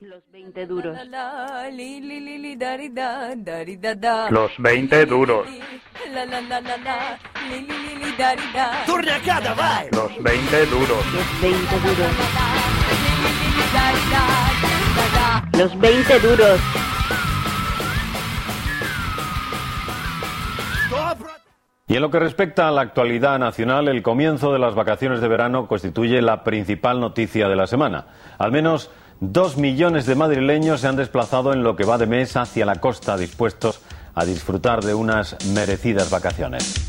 Los 20 duros. Los 20 duros. Tornacada, vai! Los 20 duros. Los 20 duros. Los 20 duros. Y en lo que respecta a la actualidad nacional, el comienzo de las vacaciones de verano constituye la principal noticia de la semana. Al menos 2 millones de madrileños se han desplazado en lo que va de mes hacia la costa, dispuestos a disfrutar de unas merecidas vacaciones.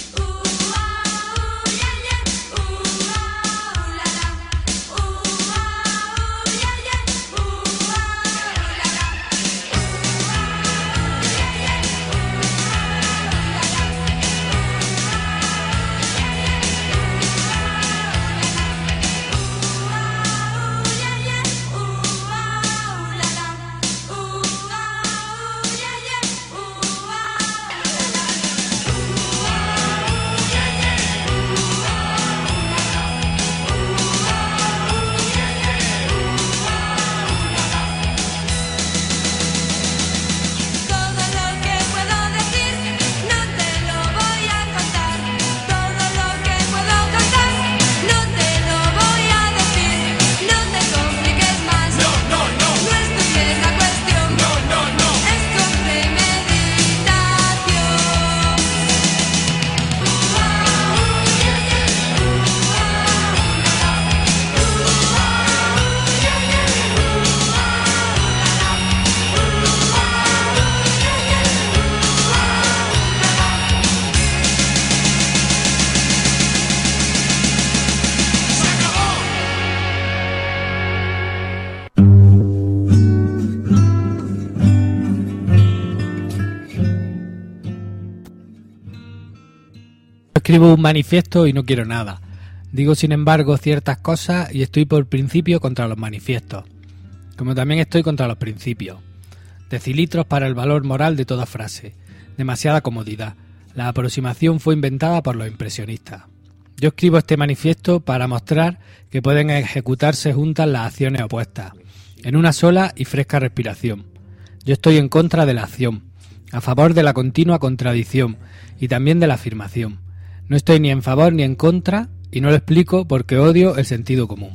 Escribo un manifiesto y no quiero nada. Digo, sin embargo, ciertas cosas y estoy por principio contra los manifiestos, como también estoy contra los principios. Decilitros para el valor moral de toda frase. Demasiada comodidad. La aproximación fue inventada por los impresionistas. Yo escribo este manifiesto para mostrar que pueden ejecutarse juntas las acciones opuestas, en una sola y fresca respiración. Yo estoy en contra de la acción, a favor de la continua contradicción y también de la afirmación. No estoy ni en favor ni en contra y no lo explico porque odio el sentido común.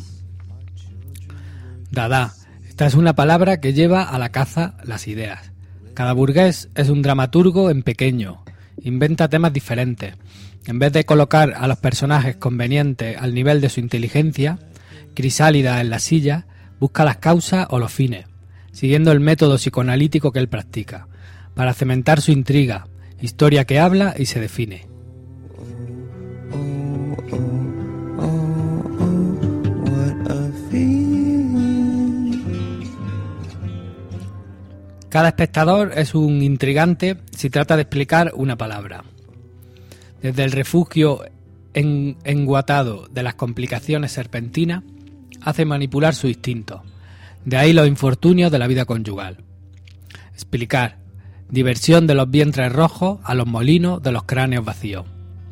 Dada. Esta es una palabra que lleva a la caza las ideas. Cada burgués es un dramaturgo en pequeño. Inventa temas diferentes. En vez de colocar a los personajes convenientes al nivel de su inteligencia, crisálida en la silla, busca las causas o los fines, siguiendo el método psicoanalítico que él practica, para cementar su intriga, historia que habla y se define. Cada espectador es un intrigante si trata de explicar una palabra. Desde el refugio enguatado de las complicaciones serpentinas, hace manipular su instinto. De ahí los infortunios de la vida conyugal. Explicar. Diversión de los vientres rojos a los molinos de los cráneos vacíos.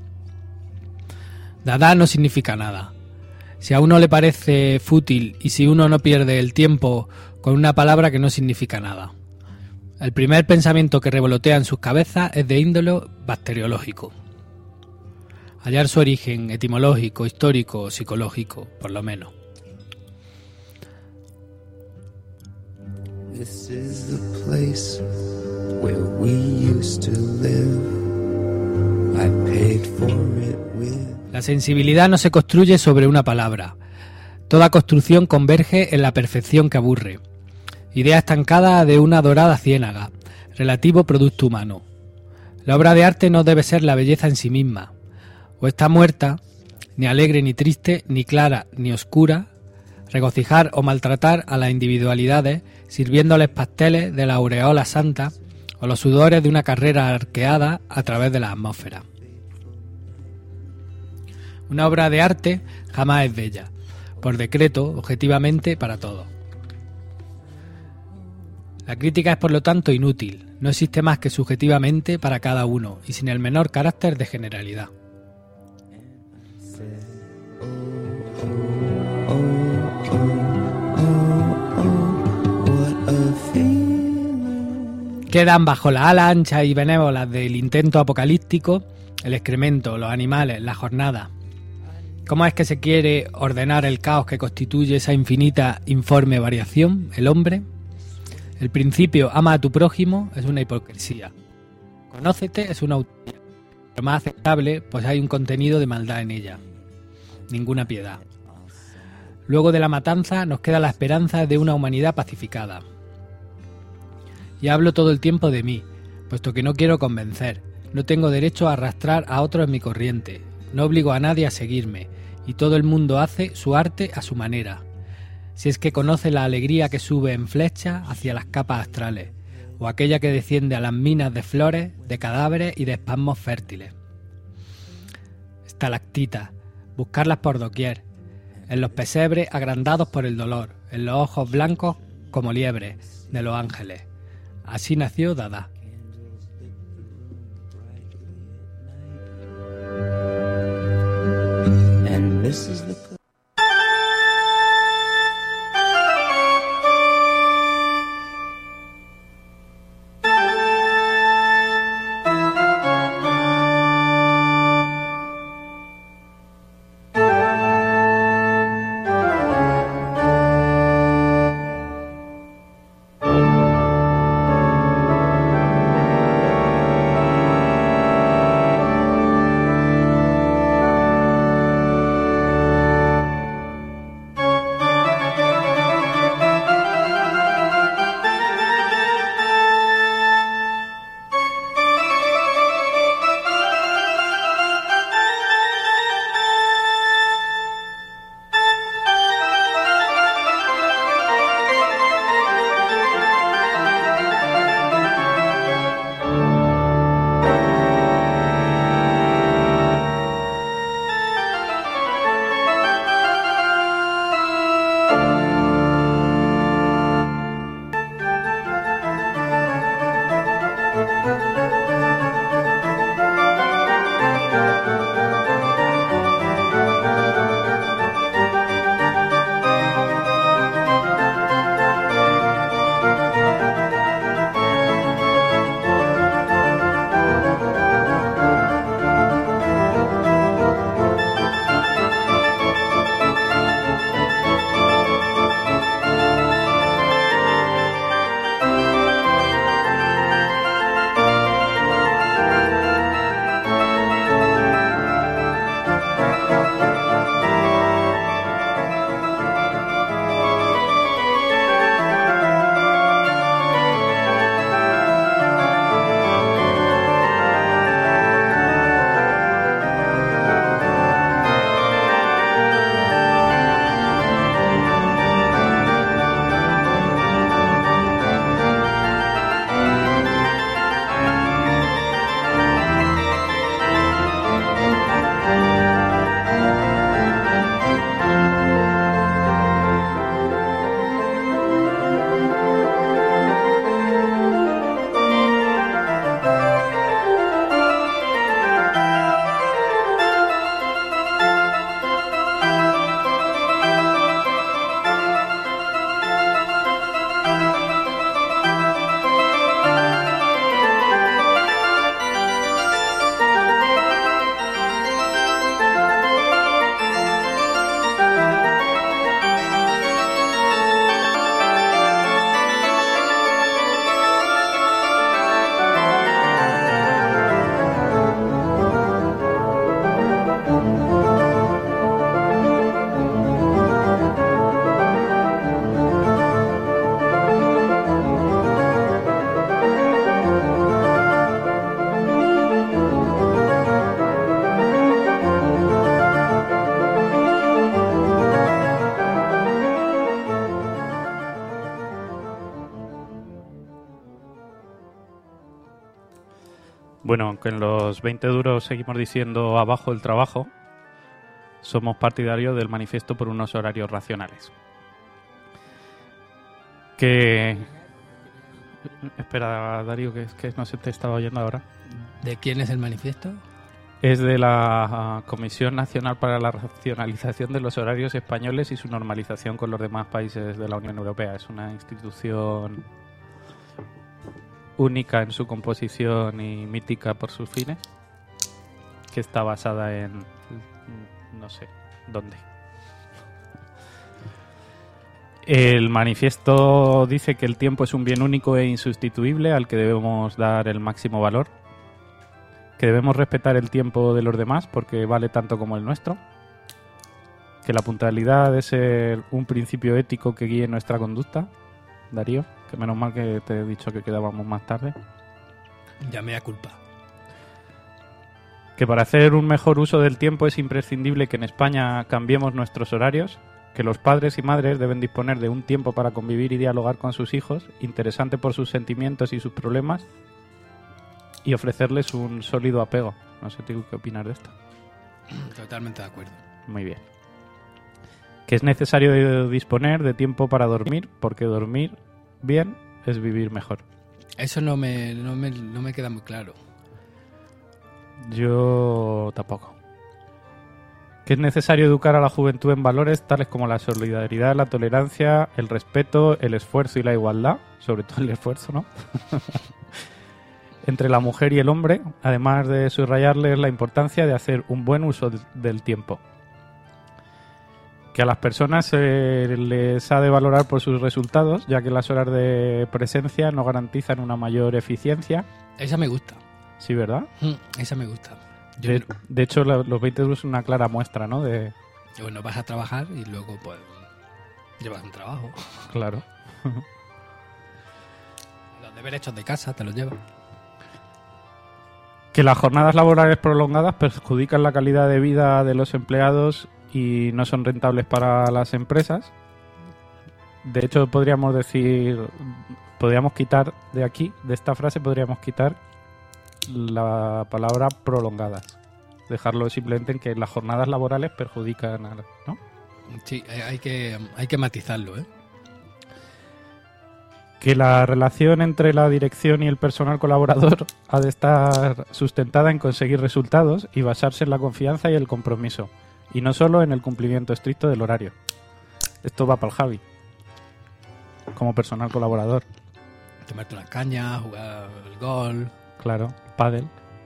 Dada no significa nada. Si a uno le parece fútil y si uno no pierde el tiempo con una palabra que no significa nada. El primer pensamiento que revolotea en sus cabezas es de índole bacteriológico. Hallar su origen etimológico, histórico o psicológico, por lo menos. This is the place where we used to live. I paid for it with... La sensibilidad no se construye sobre una palabra. Toda construcción converge en la perfección que aburre. Idea estancada de una dorada ciénaga, relativo producto humano. La obra de arte no debe ser la belleza en sí misma. O está muerta, ni alegre ni triste, ni clara ni oscura, regocijar o maltratar a las individualidades, sirviéndoles pasteles de la aureola santa o los sudores de una carrera arqueada a través de la atmósfera. Una obra de arte jamás es bella, por decreto, objetivamente, para todos. La crítica es por lo tanto inútil, no existe más que subjetivamente para cada uno y sin el menor carácter de generalidad. Quedan bajo las alas anchas y benévolas del intento apocalíptico el excremento, los animales, la jornada. ¿Cómo es que se quiere ordenar el caos que constituye esa infinita informe variación, el hombre? El principio ama a tu prójimo es una hipocresía. Conócete es una utopía, pero más aceptable, pues hay un contenido de maldad en ella. Ninguna piedad. Luego de la matanza nos queda la esperanza de una humanidad pacificada. Y hablo todo el tiempo de mí, puesto que no quiero convencer, no tengo derecho a arrastrar a otros en mi corriente, no obligo a nadie a seguirme, y todo el mundo hace su arte a su manera. Si es que conoce la alegría que sube en flecha hacia las capas astrales, o aquella que desciende a las minas de flores, de cadáveres y de espasmos fértiles. Estalactitas, buscarlas por doquier, en los pesebres agrandados por el dolor, en los ojos blancos como liebres de los ángeles. Así nació Dada. And this is the Bueno, aunque en los 20 duros seguimos diciendo abajo el trabajo, somos partidarios del manifiesto por unos horarios racionales. Que... Espera, Darío, que no se te estaba oyendo ahora. ¿De quién es el manifiesto? Es de la Comisión Nacional para la Racionalización de los Horarios Españoles y su normalización con los demás países de la Unión Europea. Es una institución única en su composición y mítica por sus fines, que está basada en no sé dónde. El manifiesto dice que el tiempo es un bien único e insustituible al que debemos dar el máximo valor, que debemos respetar el tiempo de los demás porque vale tanto como el nuestro, que la puntualidad debe ser un principio ético que guíe nuestra conducta. Darío, que menos mal que te he dicho que quedábamos más tarde. Ya me da culpa. Que para hacer un mejor uso del tiempo es imprescindible que en España cambiemos nuestros horarios, que los padres y madres deben disponer de un tiempo para convivir y dialogar con sus hijos, interesante por sus sentimientos y sus problemas, y ofrecerles un sólido apego. No sé, ¿tú qué opinas de esto? Totalmente de acuerdo. Muy bien. Que es necesario disponer de tiempo para dormir, porque dormir bien es vivir mejor. Eso no me queda muy claro. Yo tampoco. Que es necesario educar a la juventud en valores tales como la solidaridad, la tolerancia, el respeto, el esfuerzo y la igualdad, sobre todo el esfuerzo, ¿no? Entre la mujer y el hombre, además de subrayarles la importancia de hacer un buen uso del tiempo. Que a las personas se les ha de valorar por sus resultados, ya que las horas de presencia no garantizan una mayor eficiencia. Esa me gusta. Sí, ¿verdad? Esa me gusta. De hecho, los 20 euros es una clara muestra, ¿no? De... Bueno, vas a trabajar y luego pues llevas un trabajo. Claro. Los deberes hechos de casa te los llevas. Que las jornadas laborales prolongadas perjudican la calidad de vida de los empleados y no son rentables para las empresas. De hecho, podríamos quitar de aquí, de esta frase, podríamos quitar la palabra prolongadas. Dejarlo simplemente en que las jornadas laborales perjudican a... ¿no? Sí, hay que matizarlo, ¿eh? Que la relación entre la dirección y el personal colaborador ha de estar sustentada en conseguir resultados y basarse en la confianza y el compromiso, y no solo en el cumplimiento estricto del horario. Esto va para el Javi, como personal colaborador. Tomarte unas cañas, jugar el golf. Claro, pádel.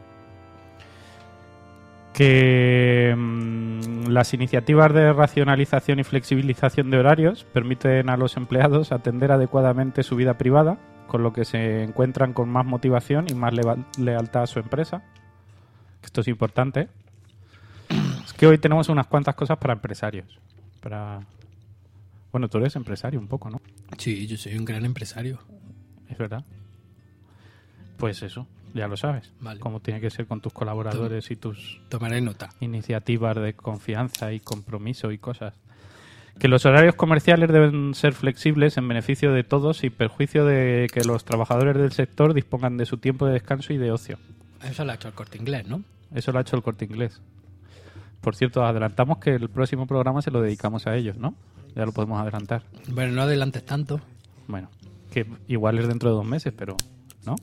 Que las iniciativas de racionalización y flexibilización de horarios permiten a los empleados atender adecuadamente su vida privada, con lo que se encuentran con más motivación y más lealtad a su empresa. Esto es importante. Es que hoy tenemos unas cuantas cosas para empresarios. Bueno, tú eres empresario un poco, ¿no? Sí, yo soy un gran empresario. Es verdad. Pues eso, ya lo sabes. Vale. Cómo tiene que ser con tus colaboradores y tus... Tomaré nota. Iniciativas de confianza y compromiso y cosas. Que los horarios comerciales deben ser flexibles en beneficio de todos sin perjuicio de que los trabajadores del sector dispongan de su tiempo de descanso y de ocio. Eso lo ha hecho el Corte Inglés, ¿no? Eso lo ha hecho el Corte Inglés. Por cierto, adelantamos que el próximo programa se lo dedicamos a ellos, ¿no? Ya lo podemos adelantar. Bueno, no adelantes tanto. Bueno, que igual es dentro de 2 meses, pero ¿no?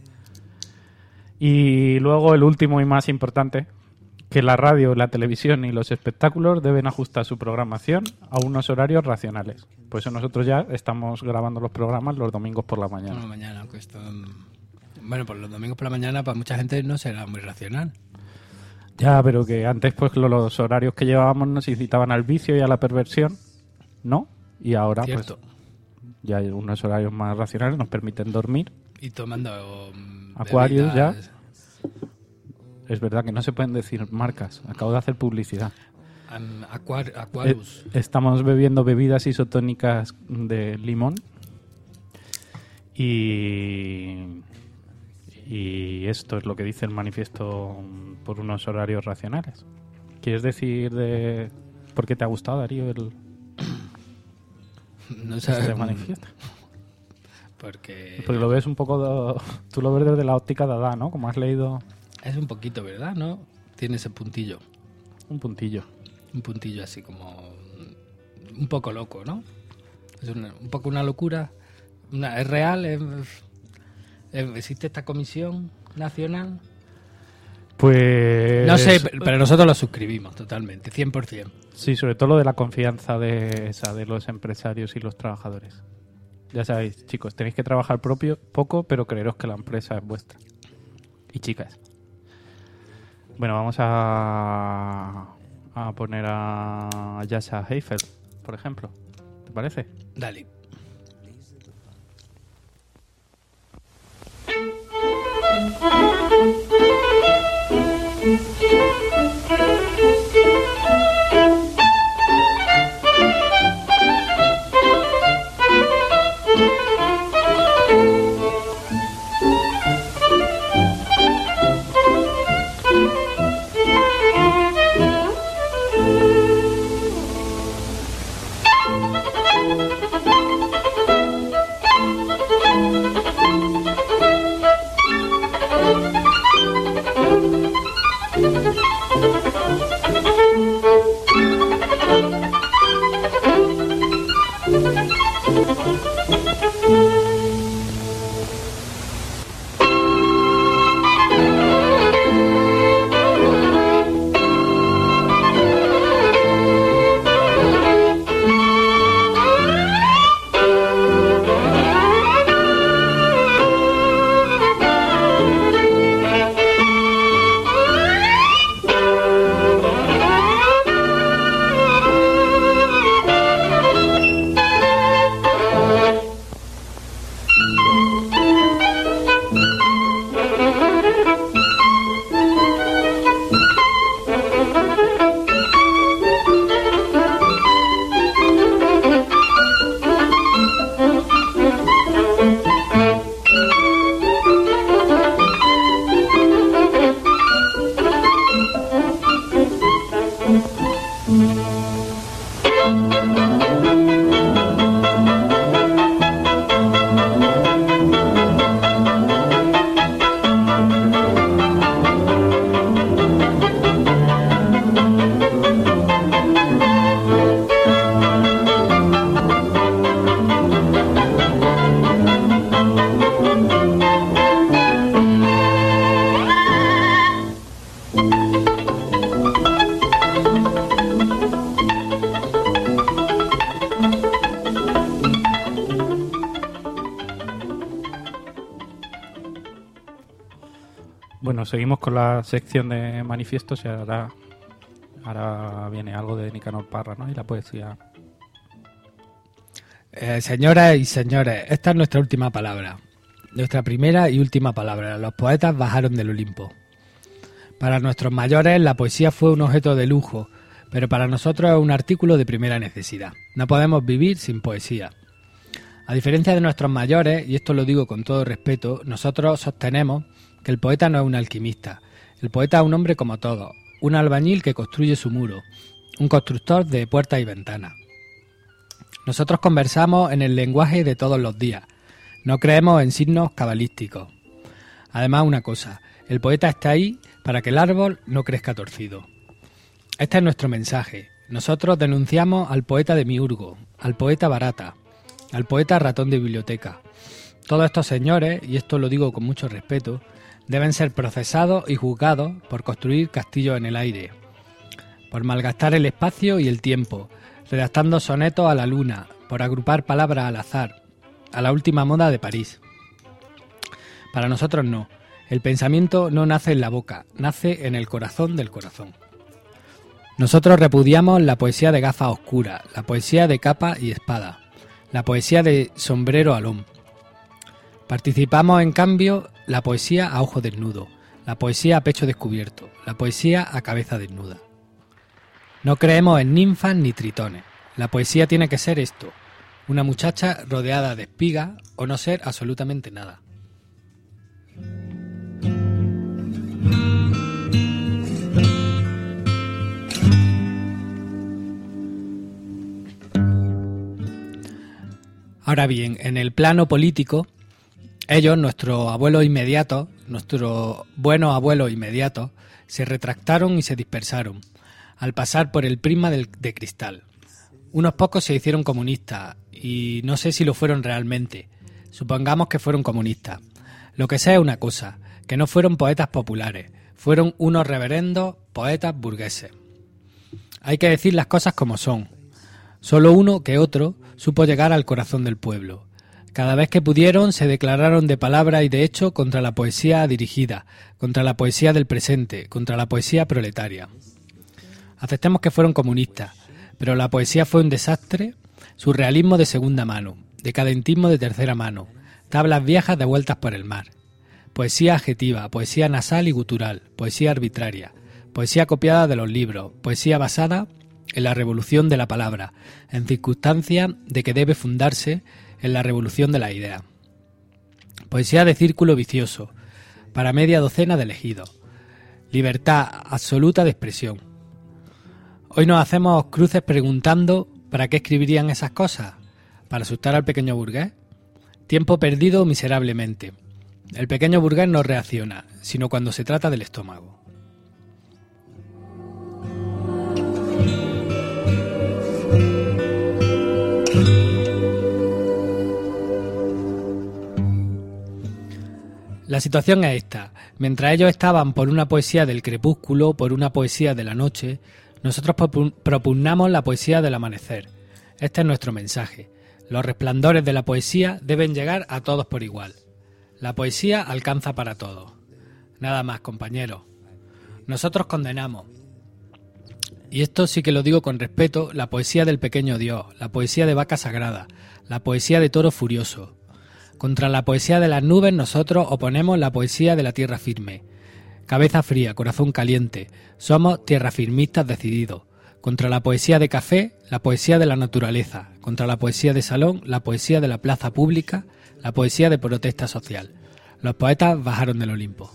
Y luego el último y más importante, que la radio, la televisión y los espectáculos deben ajustar su programación a unos horarios racionales. Por eso nosotros ya estamos grabando los programas los domingos por la mañana. Por la mañana, aunque esto... Bueno, pues los domingos por la mañana para mucha gente no será muy racional. Ya, pero que antes pues los horarios que llevábamos nos incitaban al vicio y a la perversión, ¿no? Y ahora Cierto. pues ya hay unos horarios más racionales, nos permiten dormir. Y tomando... Aquarius ya. bebidas... Es verdad que no se pueden decir marcas. Acabo de hacer publicidad. Aquarius. Estamos bebiendo bebidas isotónicas de limón. Y esto es lo que dice el manifiesto por unos horarios racionales. ¿Quieres decir de por qué te ha gustado, Darío, No sé. este manifiesto? Porque lo ves un poco... Tú lo ves desde la óptica de Adán, ¿no? Como has leído... es un poquito, ¿verdad? ¿No? Tiene ese puntillo. Un puntillo. Un puntillo así como... un poco loco, ¿no? Es un poco una locura. ¿Es real? ¿Existe esta comisión nacional? Pues... No sé, pero nosotros lo suscribimos totalmente, 100%. Sí, sobre todo lo de la confianza de los empresarios y los trabajadores. Ya sabéis, chicos, tenéis que trabajar poco, pero creeros que la empresa es vuestra. Y chicas. Bueno, vamos a poner a Jascha Heifel, por ejemplo. ¿Te parece? Dale. Bueno, seguimos con la sección de manifiestos y ahora viene algo de Nicanor Parra, ¿no? Y la poesía. Señoras y señores, esta es nuestra última palabra. Nuestra primera y última palabra. Los poetas bajaron del Olimpo. Para nuestros mayores la poesía fue un objeto de lujo, pero para nosotros es un artículo de primera necesidad. No podemos vivir sin poesía. A diferencia de nuestros mayores, y esto lo digo con todo respeto, nosotros sostenemos que el poeta no es un alquimista. El poeta es un hombre como todos, un albañil que construye su muro, un constructor de puertas y ventanas. Nosotros conversamos en el lenguaje de todos los días. No creemos en signos cabalísticos. Además, una cosa, el poeta está ahí para que el árbol no crezca torcido. Este es nuestro mensaje. Nosotros denunciamos al poeta de Miurgo, al poeta barata, al poeta ratón de biblioteca. Todos estos señores, y esto lo digo con mucho respeto, deben ser procesados y juzgados por construir castillos en el aire, por malgastar el espacio y el tiempo, redactando sonetos a la luna, por agrupar palabras al azar, a la última moda de París. Para nosotros no. El pensamiento no nace en la boca, nace en el corazón del corazón. Nosotros repudiamos la poesía de gafas oscuras, la poesía de capa y espada, la poesía de sombrero alón. Participamos, en cambio, la poesía a ojo desnudo, la poesía a pecho descubierto, la poesía a cabeza desnuda. No creemos en ninfas ni tritones. La poesía tiene que ser esto, una muchacha rodeada de espigas o no ser absolutamente nada. Ahora bien, en el plano político, ellos, nuestros abuelos inmediatos, nuestros buenos abuelos inmediatos, se retractaron y se dispersaron, al pasar por el prisma de cristal. Unos pocos se hicieron comunistas, y no sé si lo fueron realmente. Supongamos que fueron comunistas. Lo que sé es una cosa, que no fueron poetas populares, fueron unos reverendos poetas burgueses. Hay que decir las cosas como son. Solo uno que otro supo llegar al corazón del pueblo. Cada vez que pudieron se declararon de palabra y de hecho contra la poesía dirigida, contra la poesía del presente, contra la poesía proletaria. Aceptemos que fueron comunistas, pero la poesía fue un desastre, surrealismo de segunda mano, decadentismo de tercera mano, tablas viejas devueltas por el mar. Poesía adjetiva, poesía nasal y gutural, poesía arbitraria, poesía copiada de los libros, poesía basada en la revolución de la palabra, en circunstancias de que debe fundarse en la revolución de la idea. Poesía de círculo vicioso, para media docena de elegidos. Libertad absoluta de expresión. Hoy nos hacemos cruces preguntando ¿para qué escribirían esas cosas? ¿Para asustar al pequeño burgués? Tiempo perdido miserablemente. El pequeño burgués no reacciona, sino cuando se trata del estómago. La situación es esta. Mientras ellos estaban por una poesía del crepúsculo, por una poesía de la noche, nosotros propugnamos la poesía del amanecer. Este es nuestro mensaje. Los resplandores de la poesía deben llegar a todos por igual. La poesía alcanza para todos. Nada más, compañeros. Nosotros condenamos, y esto sí que lo digo con respeto, la poesía del pequeño Dios, la poesía de vaca sagrada, la poesía de toro furioso. Contra la poesía de las nubes nosotros oponemos la poesía de la tierra firme. Cabeza fría, corazón caliente, somos tierrafirmistas decididos. Contra la poesía de café, la poesía de la naturaleza. Contra la poesía de salón, la poesía de la plaza pública, la poesía de protesta social. Los poetas bajaron del Olimpo.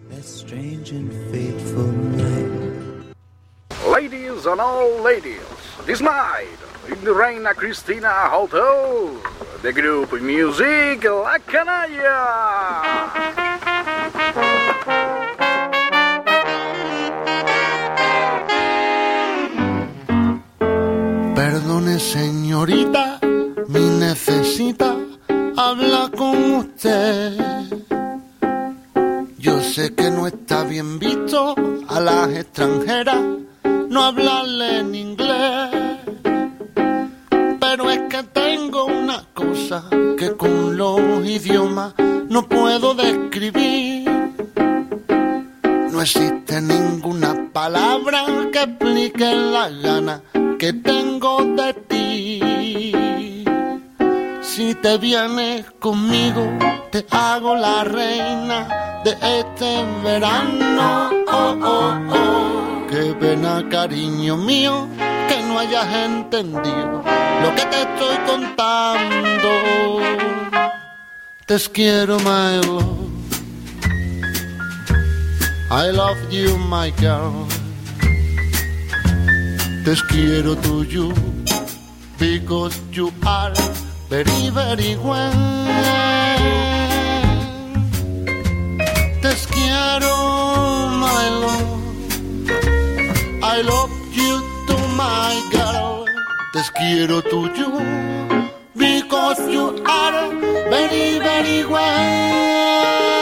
Ladies and all ladies, this night in the Reina Cristina Hotel, the group Music La Canalla. Perdone, señorita, mi necesita hablar con usted. Yo sé que no está bien visto a las extranjeras no hablarle en inglés, pero es que tengo una cosa que con los idiomas no puedo describir. No existe ninguna palabra que explique la gana que tengo de ti. Si te vienes conmigo, te hago la reina de este verano. Oh, oh, oh. Qué pena, cariño mío, que no hayas entendido lo que te estoy contando. Te quiero, my love. I love you, my girl. Te quiero to you because you are very, very well. Te quiero, my love. I love you to my girl. Te quiero to you because you are very, very well.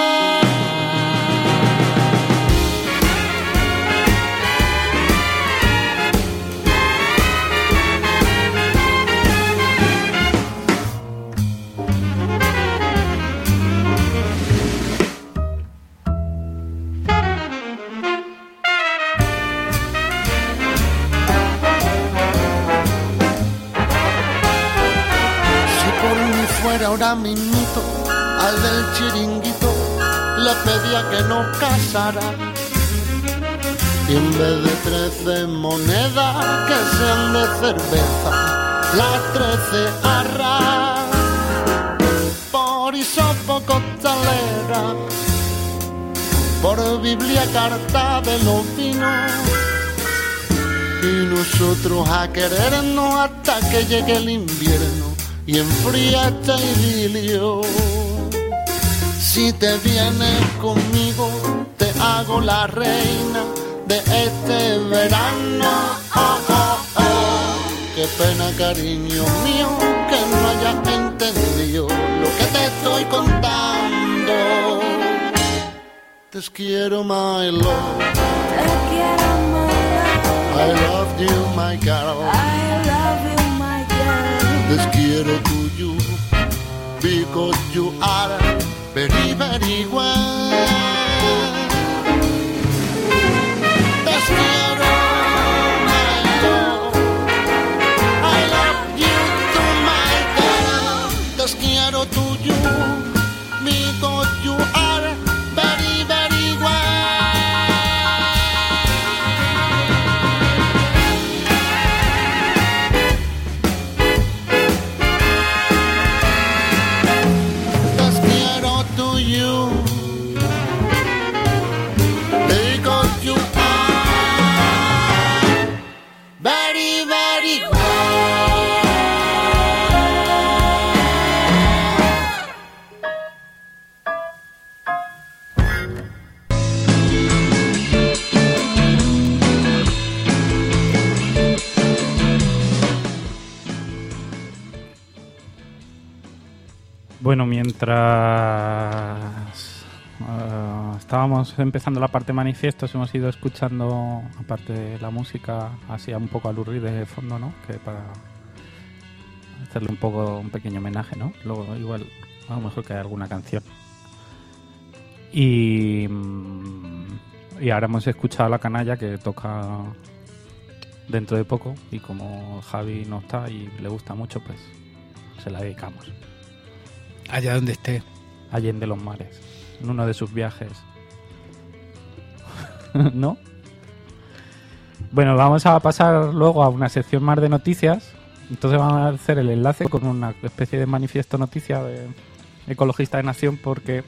Ahora mismito al del chiringuito le pedía que nos casara y en vez de 13 monedas que sean de cerveza, las 13 arras por hisopo costalera, por Biblia carta de los vinos y nosotros a querernos hasta que llegue el invierno y enfría este idilio. Si te vienes conmigo, te hago la reina de este verano. Oh, oh, oh. Qué pena, cariño mío, que no hayas entendido lo que te estoy contando. Te quiero, my love. Te quiero, my love. I love you, my girl. I love you, my girl. Te quiero to you because you are very, very well. Te quiero, my love. I love you too, my girl. Te quiero to you because you are very, very well. Te quiero to you because you are very, very well. Bueno, mientras estábamos empezando la parte manifiestos, hemos ido escuchando, aparte de la música, así un poco al Urri de fondo, ¿no? Que para hacerle un pequeño homenaje, ¿no? Luego igual, a lo mejor que hay alguna canción. Y ahora hemos escuchado a La Canalla, que toca dentro de poco, y como Javi no está y le gusta mucho, pues se la dedicamos. Allá donde esté. Allende los mares, en uno de sus viajes. ¿No? Bueno, vamos a pasar luego a una sección más de noticias. Entonces vamos a hacer el enlace con una especie de manifiesto noticia de Ecologista de Nación, porque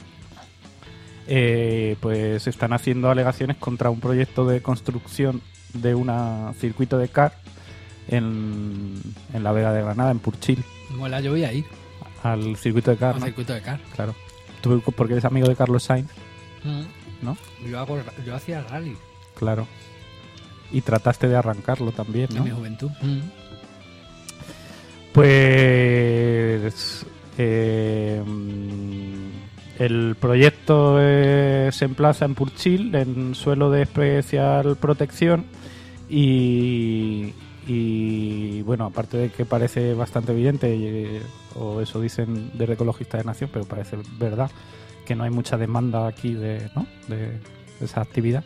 pues están haciendo alegaciones contra un proyecto de construcción de un circuito de kart en la Vega de Granada, en Purchil. Mola, yo voy a ir al circuito de kart, al ¿no? circuito de kart. Claro. Tú porque eres amigo de Carlos Sainz, ¿no? Yo hacía rally. Claro. Y trataste de arrancarlo también, ¿no? En mi juventud. Pues el proyecto se emplaza en Purchil, en suelo de especial protección, y bueno, aparte de que parece bastante evidente, o eso dicen desde Ecologistas de Nación, pero parece verdad que no hay mucha demanda aquí de esa actividad.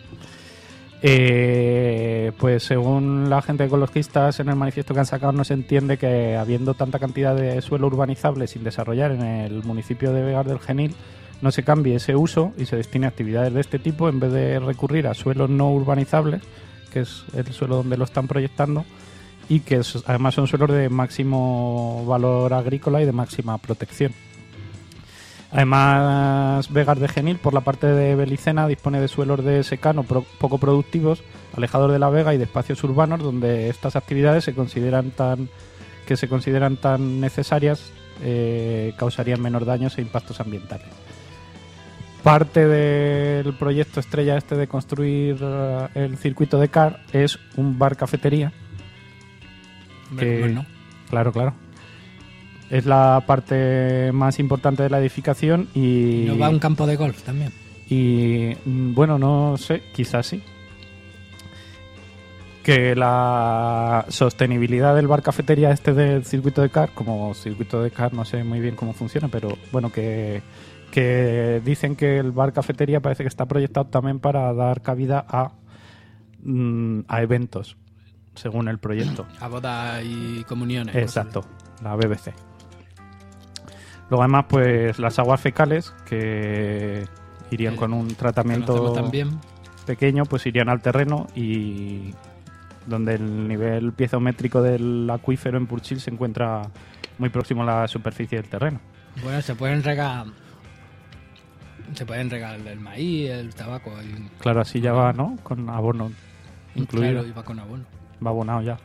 Pues según la gente de ecologistas, en el manifiesto que han sacado, no se entiende que, habiendo tanta cantidad de suelo urbanizable sin desarrollar en el municipio de Vegas del Genil, no se cambie ese uso y se destine a actividades de este tipo en vez de recurrir a suelos no urbanizables, que es el suelo donde lo están proyectando, y que además son suelos de máximo valor agrícola y de máxima protección. Además, Vegas de Genil, por la parte de Belicena, dispone de suelos de secano poco productivos, alejados de la vega y de espacios urbanos, donde estas actividades se consideran tan necesarias, causarían menos daños e impactos ambientales. Parte del proyecto estrella de construir el circuito de kart es un bar-cafetería. Bueno. Claro. Es la parte más importante de la edificación y... ¿No va a un campo de golf también? Y bueno, no sé, quizás sí. Que la sostenibilidad del bar-cafetería del circuito de kart, como circuito de kart no sé muy bien cómo funciona, pero bueno, que dicen que el bar-cafetería parece que está proyectado también para dar cabida a eventos, según el proyecto. A bodas y comuniones. Exacto, la BBC. Luego además, pues las aguas fecales, que irían con un tratamiento también pequeño, pues irían al terreno, y donde el nivel piezométrico del acuífero en Purchil se encuentra muy próximo a la superficie del terreno. Bueno, se pueden regar el maíz, el tabaco. Claro, así ya va, ¿no? Con abono incluido. Claro, y va con abono. Va abonado ya.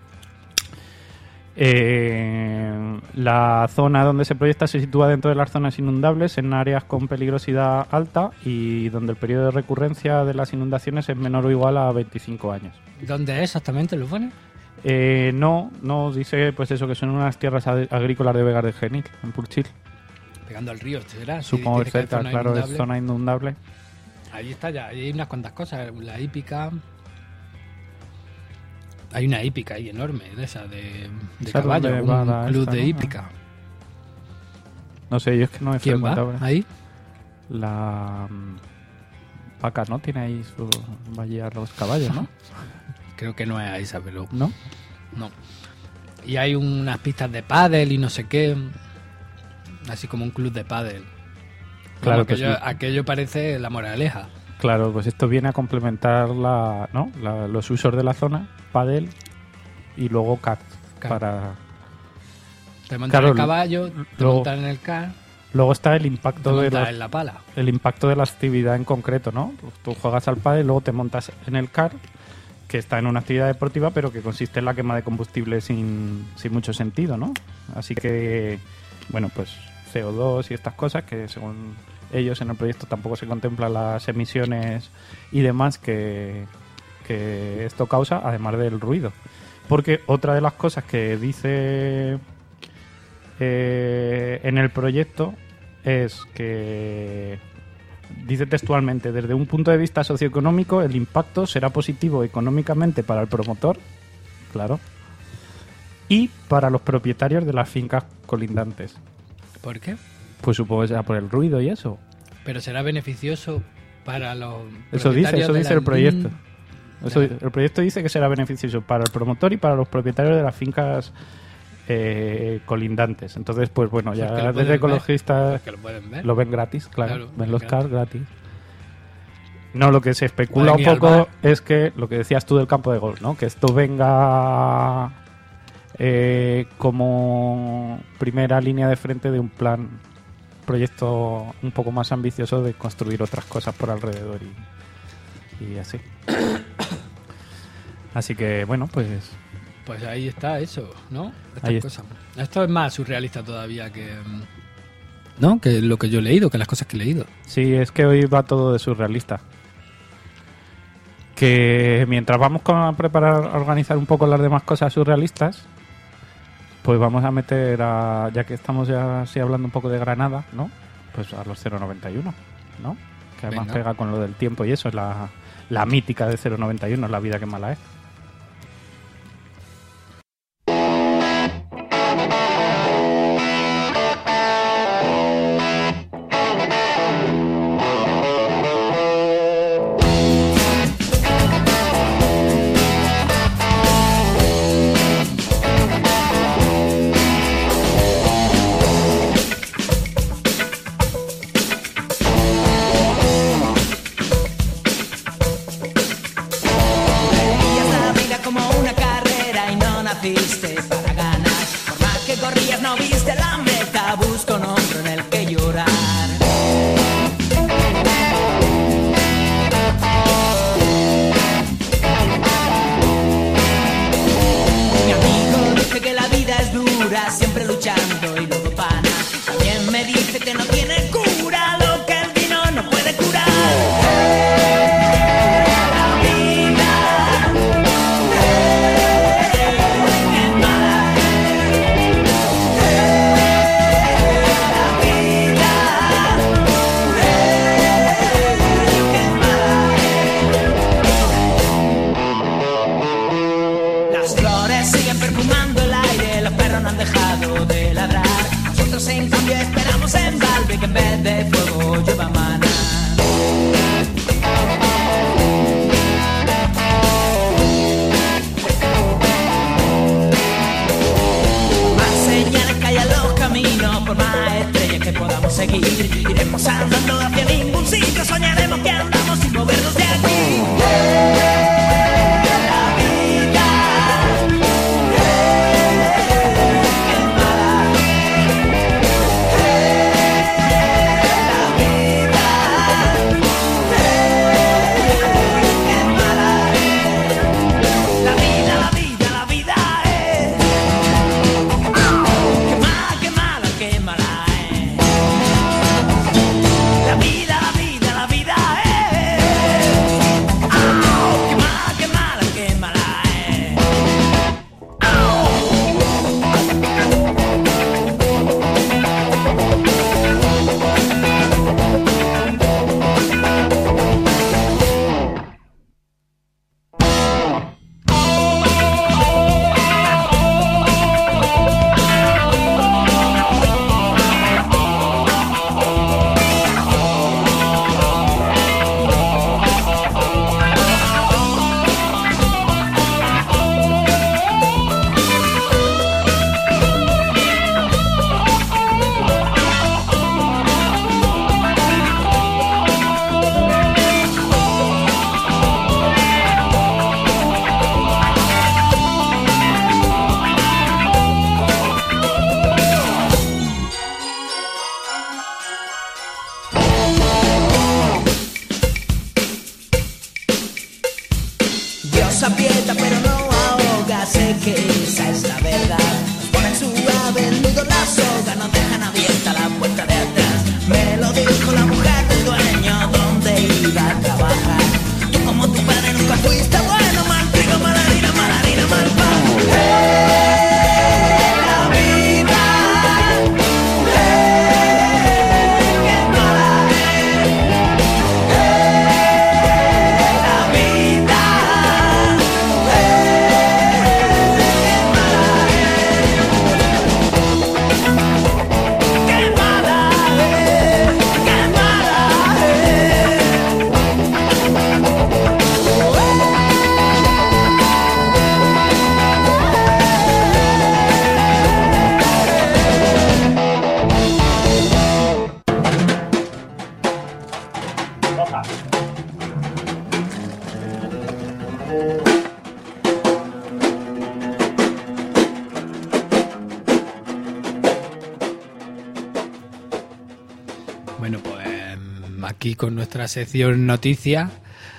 La zona donde se proyecta se sitúa dentro de las zonas inundables, en áreas con peligrosidad alta y donde el periodo de recurrencia de las inundaciones es menor o igual a 25 años. ¿Dónde es exactamente, lo pone? No, dice pues eso, que son unas tierras agrícolas de Vegas de Genil, en Purchil. Pegando al río, ¿será? Supongo que cerca, claro, es zona inundable. Ahí está ya, hay unas cuantas cosas, la hípica... Hay una hípica ahí enorme, de esa, de caballo, un club de hípica. No sé, yo es que no he ¿Quién va frecuentado. ahí? La vaca, ¿no? Tiene ahí su... Va a llevar los caballos, ¿no? Creo que no es ahí, Isabel. ¿No? No. Y hay unas pistas de pádel y no sé qué. Así como un club de pádel. Claro Como que aquello, sí. aquello parece la moraleja. Claro, pues esto viene a complementar los usos de la zona, pádel y luego kart. Claro. Para... Te montas Claro, en el caballo, te luego- montas en el car, Luego está el te impacto de montas los en la pala. el impacto de la actividad en concreto, ¿no? Pues tú juegas al pádel, luego te montas en el kart, que está en una actividad deportiva, pero que consiste en la quema de combustible sin mucho sentido, ¿no? Así que, bueno, pues CO2 y estas cosas, que según ellos en el proyecto tampoco se contemplan las emisiones y demás que esto causa, además del ruido. Porque otra de las cosas que dice en el proyecto es que dice textualmente: desde un punto de vista socioeconómico el impacto será positivo económicamente para el promotor, claro, y para los propietarios de las fincas colindantes. ¿Por qué? Pues supongo que será por el ruido y eso. Pero será beneficioso para los Eso dice propietarios de el las proyecto. Eso, Ya. el proyecto dice que será beneficioso para el promotor y para los propietarios de las fincas colindantes. Entonces, pues bueno, ya Porque lo pueden desde ver, ecologistas porque lo pueden ver. lo ven gratis, claro. Claro, ven los gratis. cars gratis. No, lo que se especula Pueden un ir al poco bar. es que lo que decías tú del campo de golf, ¿no? Que esto venga como primera línea de frente de un proyecto un poco más ambicioso de construir otras cosas por alrededor y así. Así que, bueno, pues Pues ahí está eso, ¿no? Estas Ahí es. cosas. Esto es más surrealista todavía que... ¿No? Que lo que yo he leído, que las cosas que he leído. sí, es que hoy va todo de surrealista. Que mientras vamos a organizar un poco las demás cosas surrealistas, pues vamos a meter ya que estamos ya así hablando un poco de Granada, ¿no? Pues a los 091, ¿no? Que además Venga. pega con lo del tiempo y eso, es la mítica de 091, la vida que mala es. Veías la vida como una carrera y no naciste para ganar. Por más que corrías no viste la meta, busca un hombro en el que llorar. Mi amigo dice que la vida es dura, siempre luchando y luego pana. También me dice que no tiene cura lo que el vino no puede curar. Las flores siguen perfumando el aire, los perros no han dejado de ladrar. Nosotros en cambio esperamos en balde que en vez de fuego llueva maná. Más señales que haya en los caminos, por más estrellas que podamos seguir, iremos andando hacia ningún sitio, soñaremos que andamos sin movernos de aquí. La vida es. Qué mala es. La vida Bueno, pues aquí con nuestra sección noticias,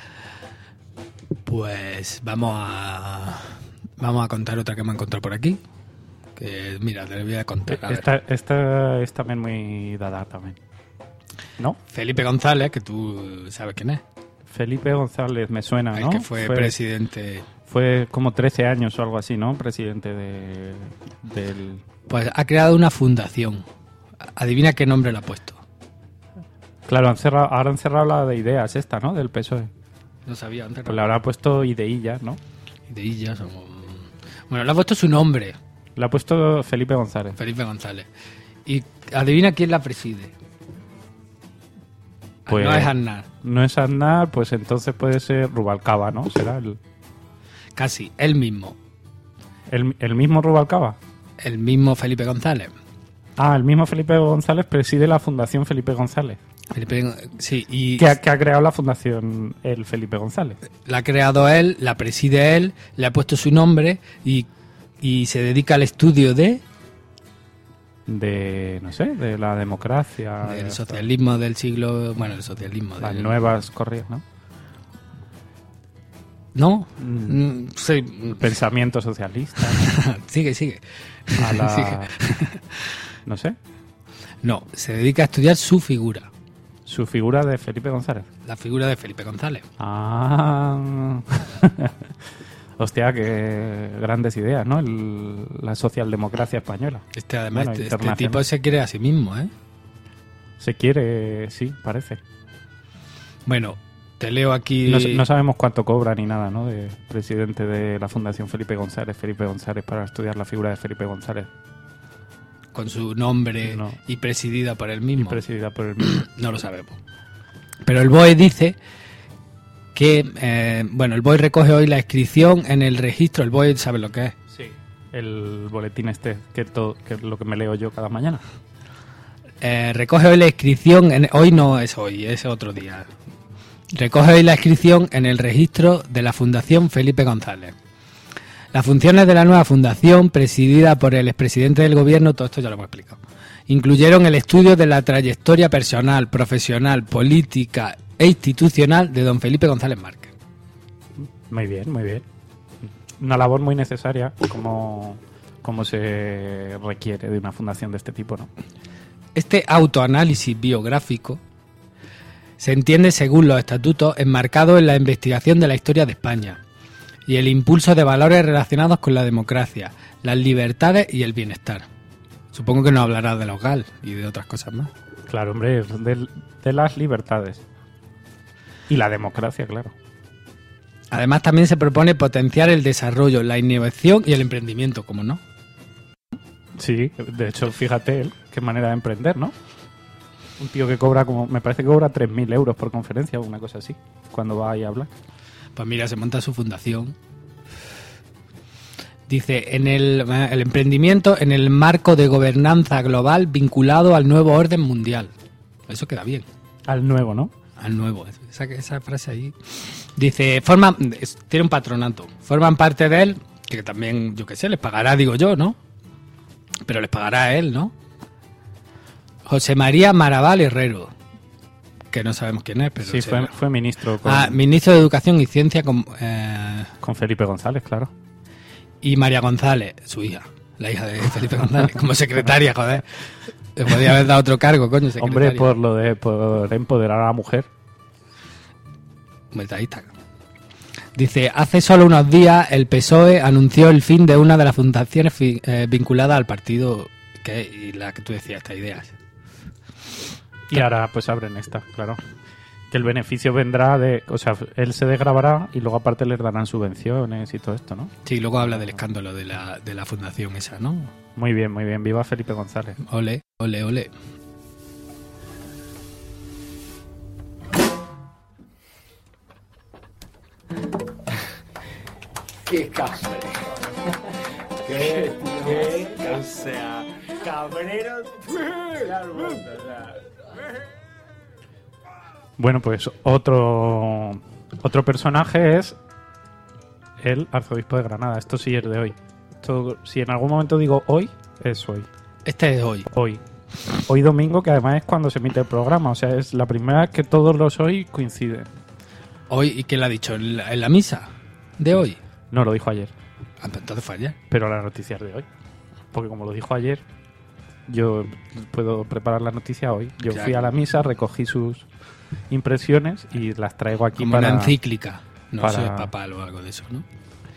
pues vamos a contar otra que me he encontrado por aquí. Que mira, te la voy a contar. A ver. Esta es también muy dada también. ¿No? Felipe González, que tú sabes quién es. Felipe González, me suena, El ¿no? que fue presidente. Fue como 13 años o algo así, ¿no? Presidente del... Pues ha creado una fundación. Adivina qué nombre le ha puesto. Claro, ahora han cerrado la de ideas esta, ¿no? Del PSOE. No sabía antes. Pues le habrá puesto Ideillas, ¿no? Ideillas son... Bueno, le ha puesto su nombre. Le ha puesto Felipe González. Felipe González. Y adivina quién la preside. Pues, no es Aznar. No es Aznar, pues entonces puede ser Rubalcaba, ¿no? Será el... Casi, él mismo. ¿El mismo Rubalcaba? El mismo Felipe González. Ah, el mismo Felipe González preside la Fundación Felipe González. Sí, y... Que ha creado la Fundación el Felipe González. La ha creado él, la preside él, le ha puesto su nombre y se dedica al estudio de no sé, de la democracia. del socialismo del siglo... Bueno, el socialismo. Las nuevas corrientes, ¿no? ¿No? Sí. Pensamiento socialista. Sigue. Sigue. No sé. No, se dedica a estudiar su figura. Su figura de Felipe González. La figura de Felipe González. Ah. Hostia, qué grandes ideas, ¿no? La socialdemocracia española. Además, Bueno, este tipo se quiere a sí mismo, ¿eh? Se quiere, sí, parece. Bueno, te leo aquí... No sabemos cuánto cobra ni nada, ¿no? De presidente de la Fundación Felipe González, para estudiar la figura de Felipe González. Con su nombre y presidida por él mismo. No lo sabemos. Pero el BOE dice que, el BOE recoge hoy la inscripción en el registro. El BOE sabe lo que es. Sí. El boletín que es lo que me leo yo cada mañana. Recoge hoy la inscripción, hoy no es hoy, es otro día. Recoge hoy la inscripción en el registro de la Fundación Felipe González. Las funciones de la nueva fundación, presidida por el expresidente del gobierno, todo esto ya lo hemos explicado, incluyeron el estudio de la trayectoria personal, profesional, política e institucional de don Felipe González Márquez. Muy bien, muy bien. Una labor muy necesaria, como se requiere de una fundación de este tipo, ¿no? Este autoanálisis biográfico se entiende, según los estatutos, enmarcado en la investigación de la historia de España y el impulso de valores relacionados con la democracia, las libertades y el bienestar. Supongo que nos hablará de los GAL y de otras cosas más. Claro, hombre, de las libertades. Y la democracia, claro. Además, también se propone potenciar el desarrollo, la innovación y el emprendimiento, ¿cómo no? Sí, de hecho, fíjate qué manera de emprender, ¿no? Un tío que cobra me parece que cobra 3.000 euros por conferencia o una cosa así, cuando va ahí a hablar. Pues mira, se monta su fundación. Dice, en el emprendimiento en el marco de gobernanza global vinculado al nuevo orden mundial. Eso queda bien. Al nuevo, ¿no? Al nuevo. Esa frase ahí. Dice, tiene un patronato. Forman parte de él, que también, yo qué sé, les pagará, digo yo, ¿no? Pero les pagará a él, ¿no? José María Maraval Herrero, que no sabemos quién es, pero... Sí, fue ministro. Ministro de Educación y Ciencia con Felipe González, claro. Y María González, su hija, la hija de Felipe González, como secretaria, joder. Le podía haber dado otro cargo, coño, secretaria. Hombre, por empoderar a la mujer. Ahí está. Dice, hace solo unos días el PSOE anunció el fin de una de las fundaciones vinculadas al partido y la que tú decías, estas ideas. Y ahora pues abren esta, claro. Que el beneficio vendrá él se desgravará y luego aparte les darán subvenciones y todo esto, ¿no? Sí, luego habla del escándalo de la fundación esa, ¿no? Muy bien, muy bien. Viva Felipe González. Ole, ole, ole. ¡Qué cabrón! ¡Qué o sea, cabreros! Bueno, pues otro personaje es el arzobispo de Granada. Esto sí es de hoy. Si en algún momento digo hoy, es hoy. Este es hoy. Hoy. Hoy domingo, que además es cuando se emite el programa. O sea, es la primera vez que todos los hoy coinciden. Hoy, ¿y quién lo ha dicho? ¿En la misa de hoy? No, lo dijo ayer. Ah, pues entonces fue ayer. Pero la noticia es de hoy. Porque como lo dijo ayer, yo puedo preparar la noticia hoy. Yo Claro. fui a la misa, recogí sus impresiones y las traigo aquí Como para... una encíclica. No para- sé, papal o algo de eso, ¿no?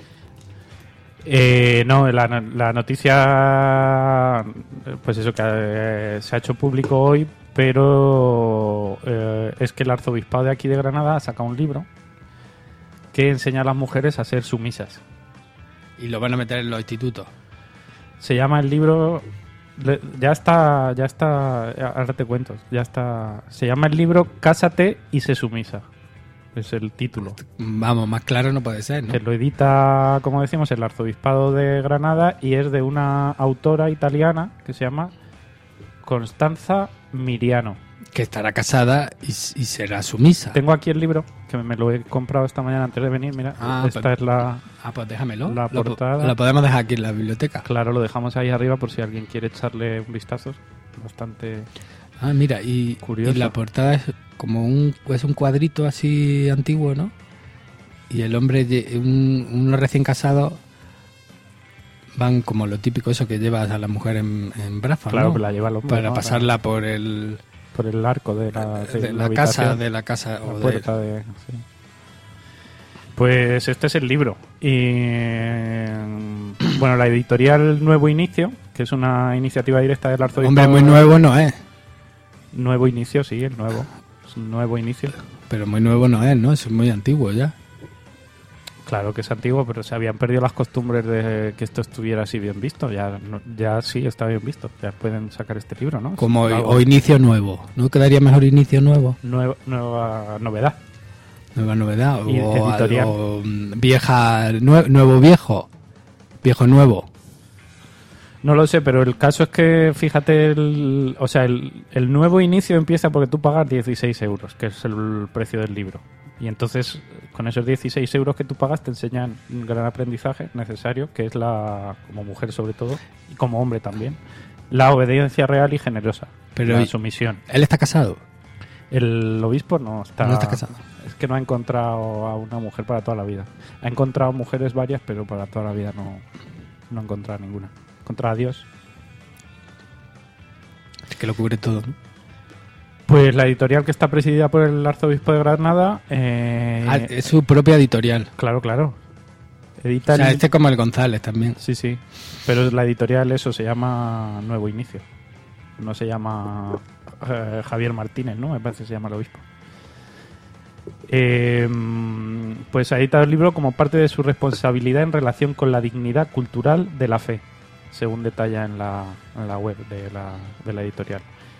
No, la noticia, pues eso, que se ha hecho público hoy, pero es que el arzobispado de aquí de Granada ha sacado un libro que enseña a las mujeres a ser sumisas. Y lo van a meter en los institutos. Se llama el libro, ya está, ahora te cuento, ya está, se llama el libro Cásate y sé sumisa. Es el título. Vamos, más claro no puede ser, ¿no? Que lo edita, como decimos, el Arzobispado de Granada y es de una autora italiana que se llama Constanza Miriano. Que estará casada y será sumisa. Tengo aquí el libro, que me lo he comprado esta mañana antes de venir. Mira, esta es la... Ah, pues déjamelo. La portada. Lo podemos dejar aquí en la biblioteca. Claro, lo dejamos ahí arriba por si alguien quiere echarle un vistazo. Bastante... Ah, mira, y curioso. Y la portada es como un cuadrito así antiguo, ¿no? Y el hombre, unos recién casados, van como lo típico eso que llevas a la mujer en brazos, Claro, ¿no? que la lleva el hombre, para ¿no? pasarla por el arco de la casa, habitación, de la casa la o puerta de... sí. Pues este es el libro. Y bueno, la editorial Nuevo Inicio, que es una iniciativa directa del Arzobispado. Hombre, muy nuevo no es. Nuevo Inicio, sí, el nuevo. Es un Nuevo Inicio. Pero muy nuevo no es, ¿no? Es muy antiguo ya. Claro que es antiguo, pero se habían perdido las costumbres de que esto estuviera así bien visto. Ya sí está bien visto. Ya pueden sacar este libro, ¿no? Como Es algo- o inicio nuevo. ¿No quedaría mejor inicio nuevo? nueva novedad. Nueva novedad. Y editorial. Vieja, nuevo viejo. Viejo nuevo. No lo sé, pero el caso es que, fíjate, el nuevo inicio empieza porque tú pagas 16 euros, que es el precio del libro. Y entonces, con esos 16 euros que tú pagas, te enseñan un gran aprendizaje necesario, que es como mujer sobre todo, y como hombre también, la obediencia real y generosa, Pero la sumisión. ¿Él está casado? El obispo no está casado. Es que no ha encontrado a una mujer para toda la vida. Ha encontrado mujeres varias, pero para toda la vida no ha encontrado ninguna. Contra Dios. Es que lo cubre todo, ¿no? Pues la editorial que está presidida por el arzobispo de Granada... es su propia editorial. Claro. Edita O sea, como el González también. Sí. Pero la editorial eso se llama Nuevo Inicio. No se llama Javier Martínez, ¿no? Me parece que se llama el obispo. Pues ha editado el libro como parte de su responsabilidad en relación con la dignidad cultural de la fe, según detalla en la web de la editorial.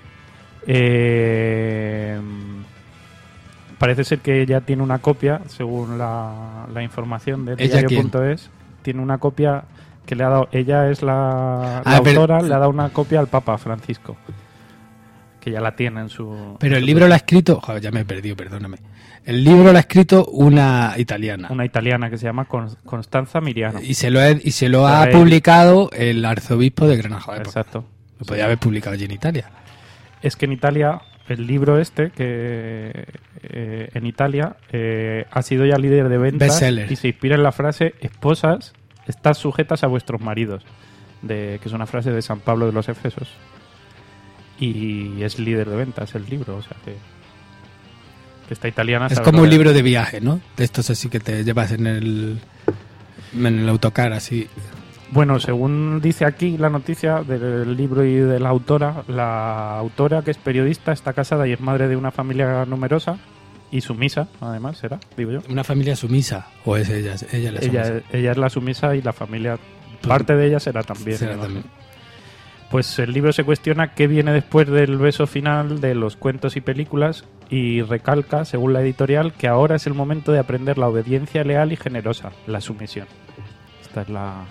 Parece ser que ella tiene una copia, según la información del ¿Ella diario.es, tiene una copia que le ha dado, ella es la pero- autora, le ha dado una copia al Papa Francisco, que ya la tiene en su... Pero el libro lo ha escrito... Joder, ya me he perdido, perdóname. El libro lo ha escrito una italiana. Una italiana que se llama Constanza Miriano. Y se lo ha publicado el arzobispo de Granada. Joder, exacto. Lo podía haber publicado allí en Italia. Es que en Italia, el libro que en Italia ha sido ya líder de ventas Bestseller. y se inspira en la frase esposas, estad sujetas a vuestros maridos, que es una frase de San Pablo de los Efesos. Y es líder de ventas el libro, o sea que esta italiana... Es sabe como lo un que- libro de viaje, ¿no? De estos así que te llevas en el autocar, así. Bueno, según dice aquí la noticia del libro y de la autora, que es periodista, está casada y es madre de una familia numerosa y sumisa, además, será, digo yo. Una familia sumisa, o es ella la sumisa. Ella es la sumisa y la familia, parte de ella será también. Será ¿no? también. Pues el libro se cuestiona qué viene después del beso final de los cuentos y películas y recalca, según la editorial, que ahora es el momento de aprender la obediencia leal y generosa, la sumisión. Esta es la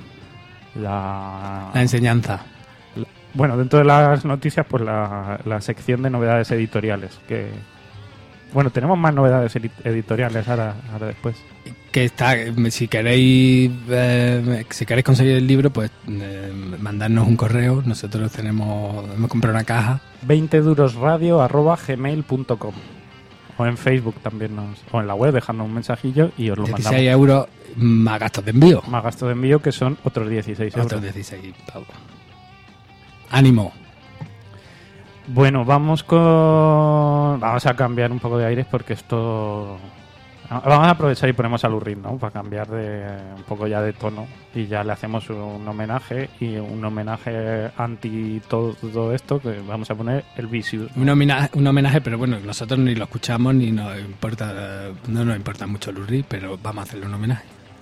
enseñanza. Bueno, dentro de las noticias, pues la sección de novedades editoriales, que Bueno, tenemos más novedades editoriales ahora después. Que está, si queréis conseguir el libro, pues mandarnos un correo. Nosotros hemos comprado una caja. 20durosradio@gmail.com o en Facebook también o en la web, dejadnos un mensajillo y os lo 16 mandamos. euros más gastos de envío. Más gastos de envío, que son otros 16 euros. Otros 16 pavos. ¡Ánimo! Bueno, vamos a cambiar un poco de aires porque esto... Vamos a aprovechar y ponemos a Lou Reed, ¿no? Para cambiar un poco ya de tono y ya le hacemos un homenaje anti todo esto, que vamos a poner el Vicious, ¿no? Un homenaje, pero bueno, nosotros ni lo escuchamos ni nos importa, no nos importa mucho Lou Reed, pero vamos a hacerle un homenaje.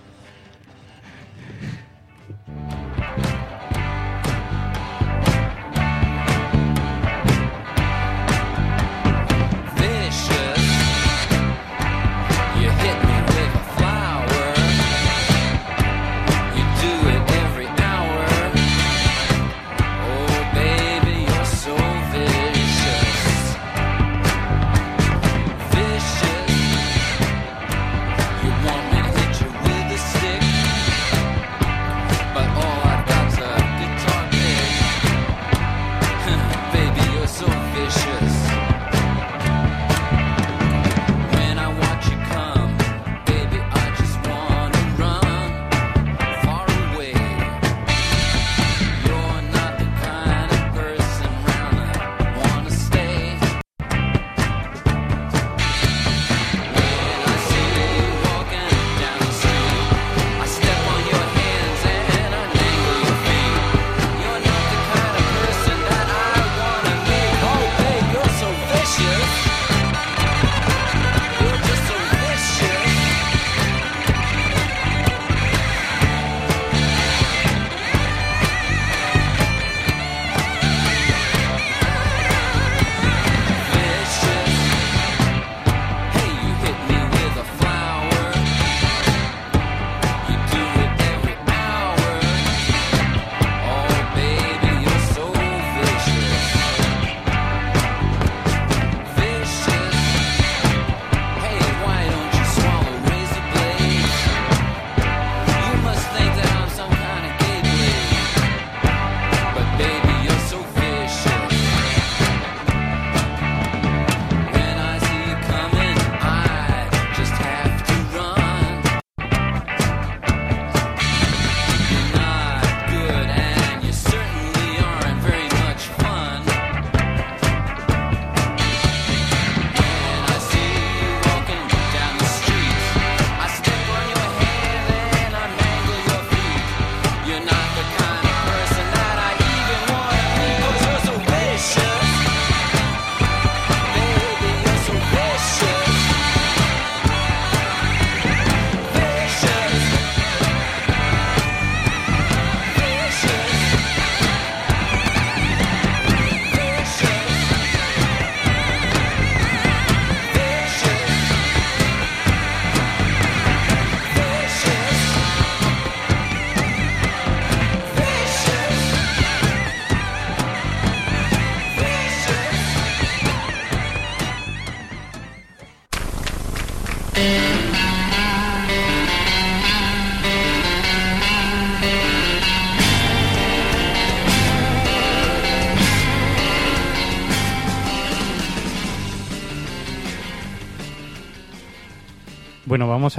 Bueno, vamos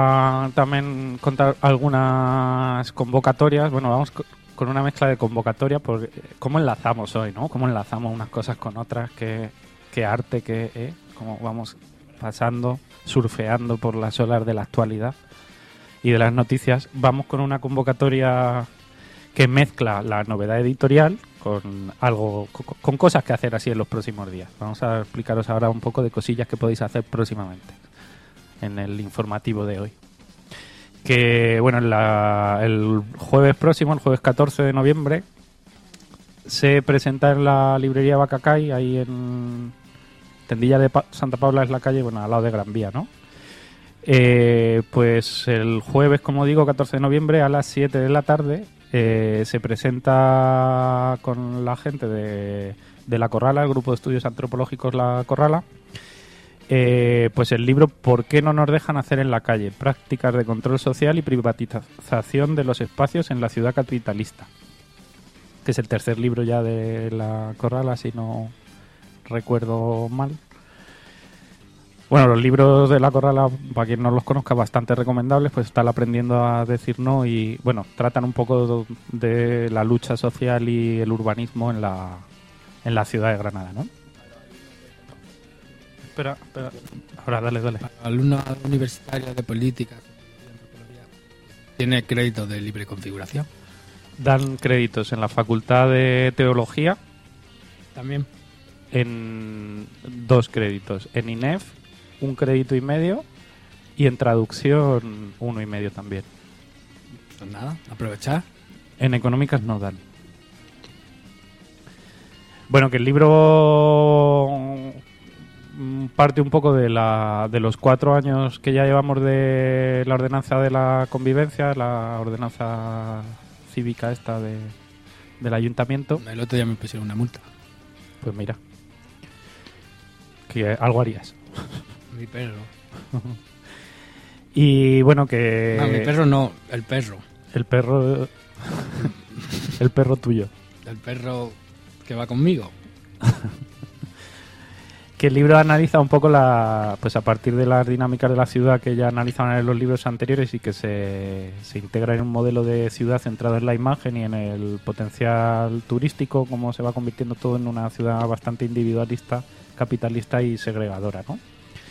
a también contar algunas convocatorias. Bueno, vamos con una mezcla de convocatoria, porque ¿cómo enlazamos hoy, no? ¿Cómo enlazamos unas cosas con otras? ¿Qué arte? ¿Cómo vamos pasando, surfeando por las olas de la actualidad y de las noticias? Vamos con una convocatoria que mezcla la novedad editorial con con cosas que hacer así en los próximos días. Vamos a explicaros ahora un poco de cosillas que podéis hacer próximamente en el informativo de hoy. Que bueno, el jueves próximo, el jueves 14 de noviembre, se presenta en la librería Bacacay, ahí en Tendilla de Santa Paula, es la calle, bueno, al lado de Gran Vía, ¿no? Pues el jueves, como digo, 14 de noviembre a las 7 de la tarde, se presenta con la gente de La Corrala, el grupo de estudios antropológicos La Corrala, pues el libro ¿Por qué no nos dejan hacer en la calle? Prácticas de control social y privatización de los espacios en la ciudad capitalista. Que es el tercer libro ya de la Corrala, si no recuerdo mal. Bueno, los libros de la Corrala, para quien no los conozca, bastante recomendables, pues están aprendiendo a decir no y, bueno, tratan un poco de la lucha social y el urbanismo en la ciudad de Granada, ¿no? Espera. Ahora, dale. Alumnos universitarios de política, tiene crédito de libre configuración. Dan créditos en la Facultad de Teología. También. En 2 créditos. En INEF, 1,5 créditos. Y en traducción, 1,5 también. Pues nada, aprovechar. En económicas no dan. Bueno, que el libro parte un poco de los 4 años que ya llevamos de la ordenanza de la convivencia, la ordenanza cívica esta del ayuntamiento. El otro día me pusieron una multa. Pues mira, que algo harías. Mi perro. Y bueno, que... No, mi perro no, el perro. El perro... el perro tuyo. El perro que va conmigo. Que el libro analiza un poco pues a partir de las dinámicas de la ciudad que ya analizaban en los libros anteriores y que se integra en un modelo de ciudad centrado en la imagen y en el potencial turístico, cómo se va convirtiendo todo en una ciudad bastante individualista, capitalista y segregadora, ¿no?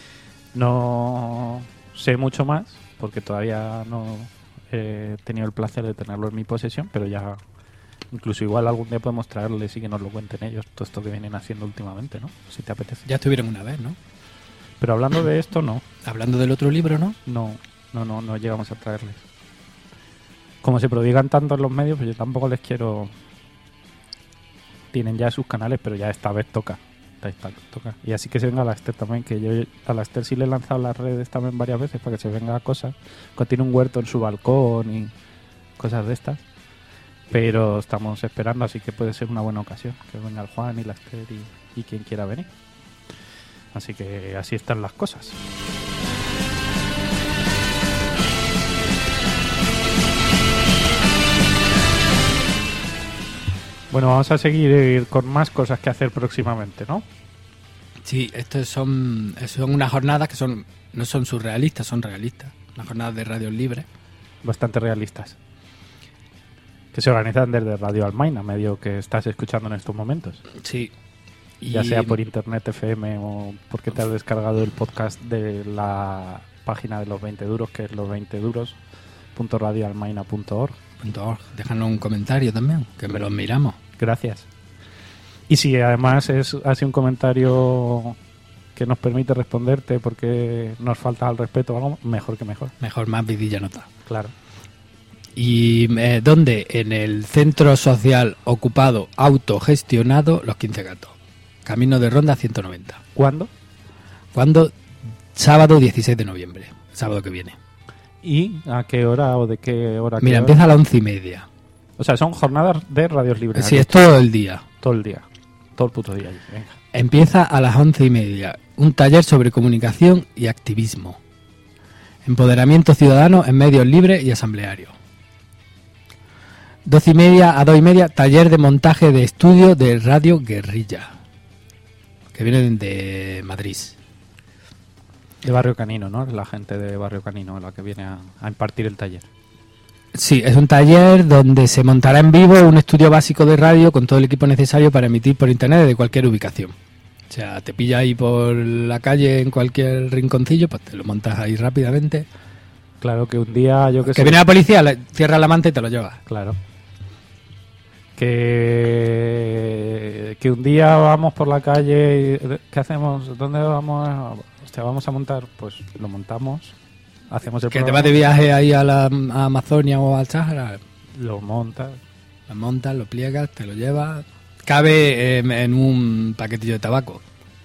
No sé mucho más porque todavía no he tenido el placer de tenerlo en mi posesión, pero ya incluso igual algún día podemos traerles y que nos lo cuenten ellos, todo esto que vienen haciendo últimamente, ¿no? Si te apetece. Ya estuvieron una vez, ¿no? Pero hablando de esto, no. Hablando del otro libro, ¿no? No llegamos a traerles. Como se prodigan tanto en los medios, pues yo tampoco les quiero... Tienen ya sus canales, pero ya esta vez toca. Toca. Y así que se venga a la Esther también, que yo a la Esther sí le he lanzado las redes también varias veces para que se venga a cosas. Cuando tiene un huerto en su balcón y cosas de estas. Pero estamos esperando, así que puede ser una buena ocasión que venga el Juan y la Esther y quien quiera venir. Así que así están las cosas. Bueno, vamos a seguir con más cosas que hacer próximamente, ¿no? Sí, estos son unas jornadas que no son surrealistas, son realistas. Unas jornadas de radios libres. Bastante realistas. Que se organizan desde Radio Almaina, medio que estás escuchando en estos momentos. Sí. Ya sea por internet FM o porque te has descargado el podcast de la página de Los 20 Duros, que es los20duros.radioalmaina.org. Déjanos un comentario también, que me los miramos. Gracias. Y si además ha sido un comentario que nos permite responderte porque nos falta al respeto o algo, mejor que mejor. Mejor, más vidilla nota. Claro. ¿Y dónde? En el Centro Social Ocupado Autogestionado Los 15 Gatos. Camino de Ronda 190. ¿Cuándo? Sábado 16 de noviembre. Sábado que viene. ¿Y a qué hora o de qué hora? Mira, empieza a las 11:30. O sea, son jornadas de radios libres. Sí, es todo el día. Todo el día. Todo el puto día. Venga. Empieza a las 11:30. Un taller sobre comunicación y activismo. Empoderamiento ciudadano en medios libres y asamblearios. 12:30 a 2:30, taller de montaje de estudio de Radio Guerrilla, que vienen de Madrid. De Barrio Canino, ¿no? La gente de Barrio Canino la que viene a impartir el taller. Sí, es un taller donde se montará en vivo un estudio básico de radio con todo el equipo necesario para emitir por internet desde cualquier ubicación. O sea, te pilla ahí por la calle en cualquier rinconcillo, pues te lo montas ahí rápidamente. Claro, que un día yo que viene la policía, cierra la manta y te lo llevas. Claro. Que un día vamos por la calle y ¿qué hacemos? ¿Dónde vamos? Hostia, vamos a montar, pues lo montamos, hacemos el que programa. te vas de viaje ahí a la Amazonia o al Sáhara, lo montas, lo pliegas, te lo llevas, cabe en un paquetillo de tabaco.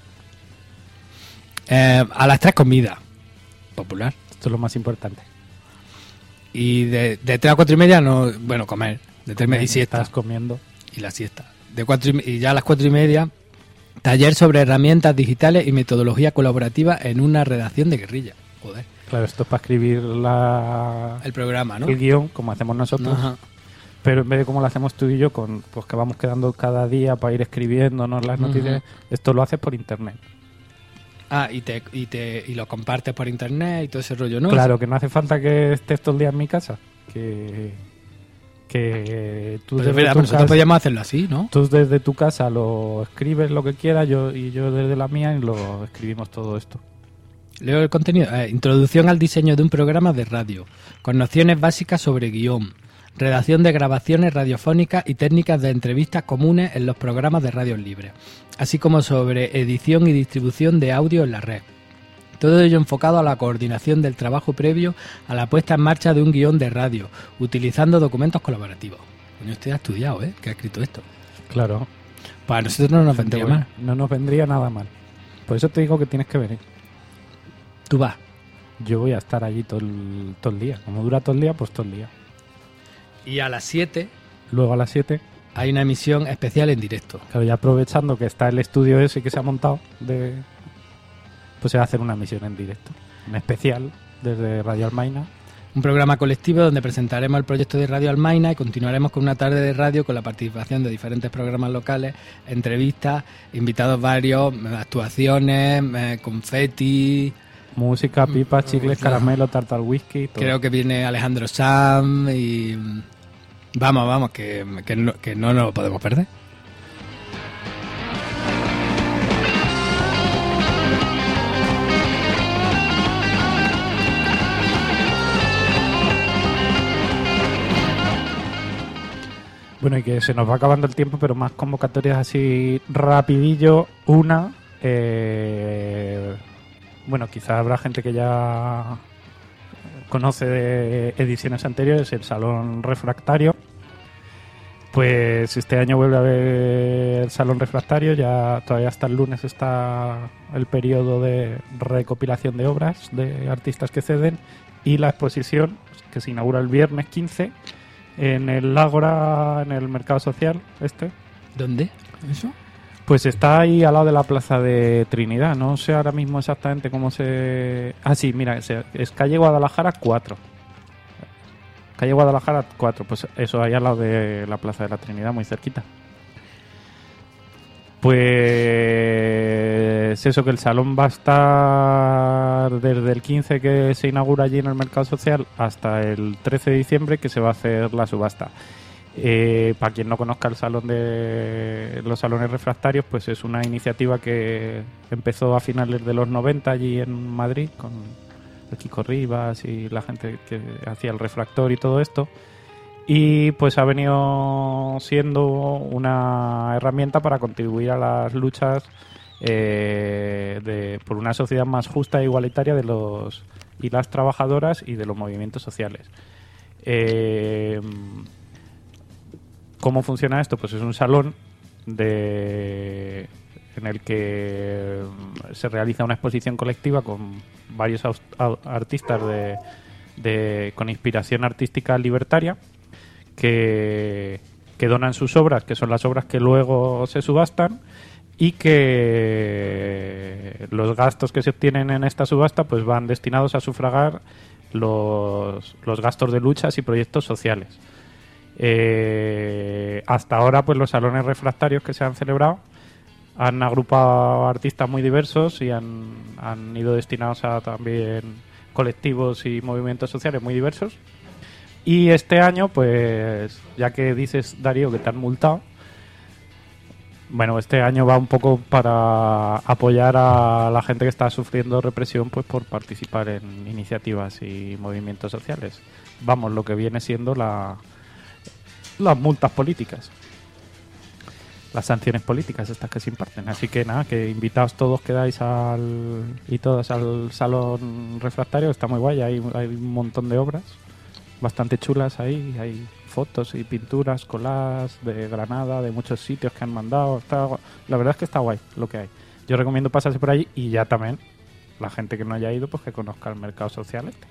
A las 3 comida popular, esto es lo más importante. Y de 3 a 4:30 no, bueno, comer. De 3:30 y siesta. Estás comiendo. Y la siesta. Y ya a las 4:30 Taller sobre herramientas digitales y metodología colaborativa en una redacción de guerrilla. Joder. Claro, esto es para escribir el programa, ¿no? El guión, como hacemos nosotros. Ajá. Pero en vez de como lo hacemos tú y yo, con pues que vamos quedando cada día para ir escribiéndonos las noticias, esto lo haces por internet. Ah, y lo compartes por internet y todo ese rollo, ¿no? Claro, que no hace falta que estés todo el día en mi casa. Que tú Pues desde es verdad, tu nosotros casa, podríamos hacerlo así, ¿no? tú desde tu casa lo escribes lo que quieras, yo desde la mía, y lo escribimos todo esto. Leo el contenido. Introducción al diseño de un programa de radio, con nociones básicas sobre guión, redacción de grabaciones radiofónicas y técnicas de entrevistas comunes en los programas de radio libres, así como sobre edición y distribución de audio en la red. Todo ello enfocado a la coordinación del trabajo previo a la puesta en marcha de un guión de radio, utilizando documentos colaborativos. Coño, usted ha estudiado, que ha escrito esto. Claro. Para nosotros no nos vendría mal. No nos vendría nada mal. Por eso te digo que tienes que venir. Tú vas. Yo voy a estar allí todo el día. Como dura todo el día, pues todo el día. Y a las 7... Luego a las 7... hay una emisión especial en directo. Claro, ya aprovechando que está el estudio ese que se ha montado, pues se va a hacer una emisión en directo. En especial, desde Radio Almaina. Un programa colectivo donde presentaremos el proyecto de Radio Almaina y continuaremos con una tarde de radio con la participación de diferentes programas locales, entrevistas, invitados varios, actuaciones, confeti... Música, pipas, chicles, caramelo, tarta al whisky... todo. Creo que viene Alejandro Sam y... Vamos, que no nos lo podemos perder. Bueno, y que se nos va acabando el tiempo, pero más convocatorias así rapidillo. Una... bueno, quizá habrá gente que ya conoce de ediciones anteriores, el Salón Refractario. Pues este año vuelve a haber el Salón Refractario, ya todavía hasta el lunes está el periodo de recopilación de obras de artistas que ceden, y la exposición que se inaugura el viernes 15 en el Ágora, en el Mercado Social ¿Dónde? ¿Eso? Pues está ahí al lado de la Plaza de Trinidad. No sé ahora mismo exactamente cómo se... Ah, sí, mira, es calle Guadalajara 4. Calle Guadalajara 4, pues eso, ahí al lado de la Plaza de la Trinidad, muy cerquita. Pues eso, que el salón va a estar desde el 15 que se inaugura allí en el Mercado Social hasta el 13 de diciembre que se va a hacer la subasta. Para quien no conozca el salón de los salones refractarios, pues es una iniciativa que empezó a finales de los 90 allí en Madrid con el Kiko Rivas y la gente que hacía el refractor y todo esto, y pues ha venido siendo una herramienta para contribuir a las luchas por una sociedad más justa e igualitaria de los y las trabajadoras y de los movimientos sociales. ¿Cómo funciona esto? Pues es un salón en el que se realiza una exposición colectiva con varios artistas con inspiración artística libertaria que donan sus obras, que son las obras que luego se subastan, y que los gastos que se obtienen en esta subasta pues van destinados a sufragar los gastos de luchas y proyectos sociales. Hasta ahora pues los salones refractarios que se han celebrado han agrupado artistas muy diversos y han ido destinados a también colectivos y movimientos sociales muy diversos. Y este año, pues ya que dices, Darío, que te han multado, bueno, este año va un poco para apoyar a la gente que está sufriendo represión pues por participar en iniciativas y movimientos sociales. Vamos, lo que viene siendo las multas políticas, las sanciones políticas estas que se imparten. Así que nada, que invitados todos quedáis y todas al salón refractario, está muy guay, hay un montón de obras bastante chulas ahí, hay fotos y pinturas, collages de Granada, de muchos sitios que han mandado. La verdad es que está guay lo que hay. Yo recomiendo pasarse por allí, y ya también la gente que no haya ido pues que conozca el mercado social este.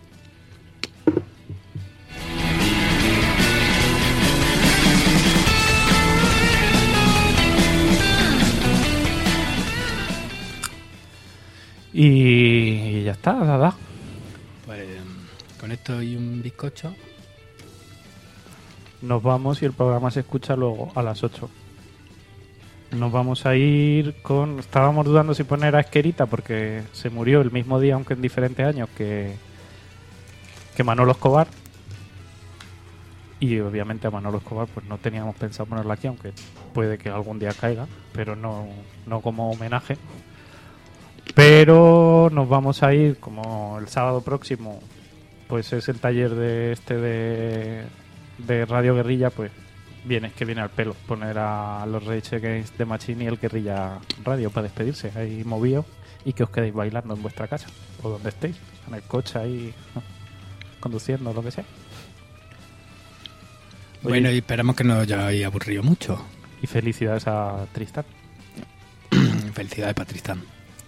Y ya está, nada. Pues con esto y un bizcocho. Nos vamos y el programa se escucha luego a las 8. Nos vamos a ir con... Estábamos dudando si poner a Esquerita porque se murió el mismo día, aunque en diferentes años, que Manolo Escobar. Y obviamente a Manolo Escobar pues no teníamos pensado ponerlo aquí, aunque puede que algún día caiga, pero no como homenaje. Pero nos vamos a ir, como el sábado próximo pues es el taller de Radio Guerrilla, pues viene al pelo poner a los Rage Against the Machine y el Guerrilla Radio para despedirse ahí movido y que os quedéis bailando en vuestra casa o donde estéis, en el coche ahí, ¿no? Conduciendo, lo que sea. Oye, bueno, y esperamos que no os hayáis aburrido mucho. Y felicidades a Tristán. Felicidades para Tristán.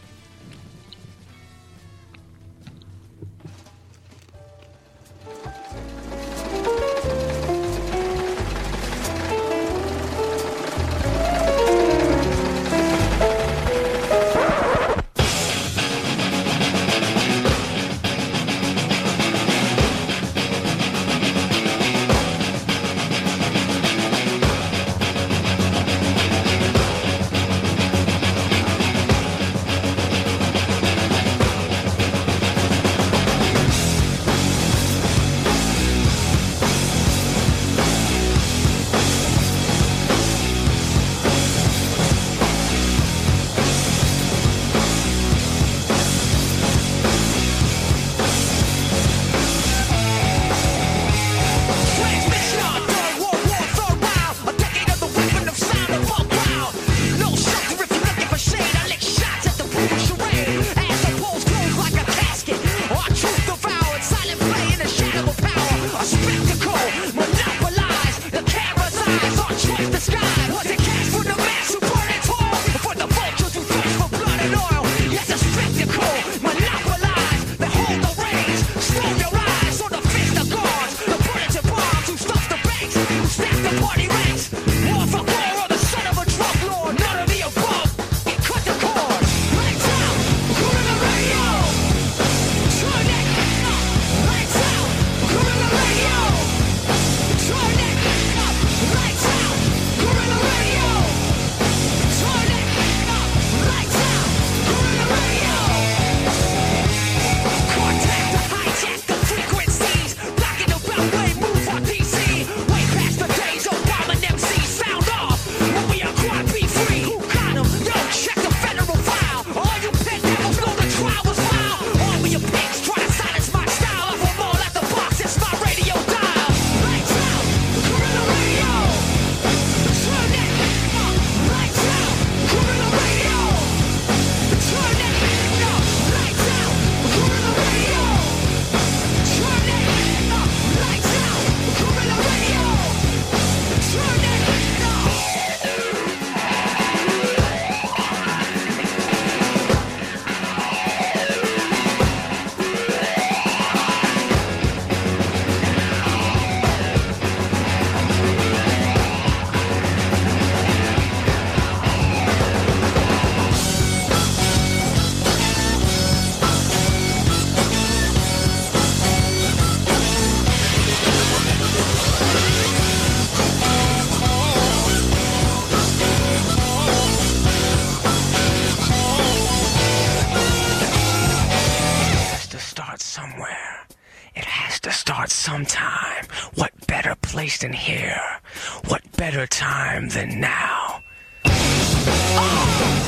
Sometime. What better place than here? What better time than now? Oh!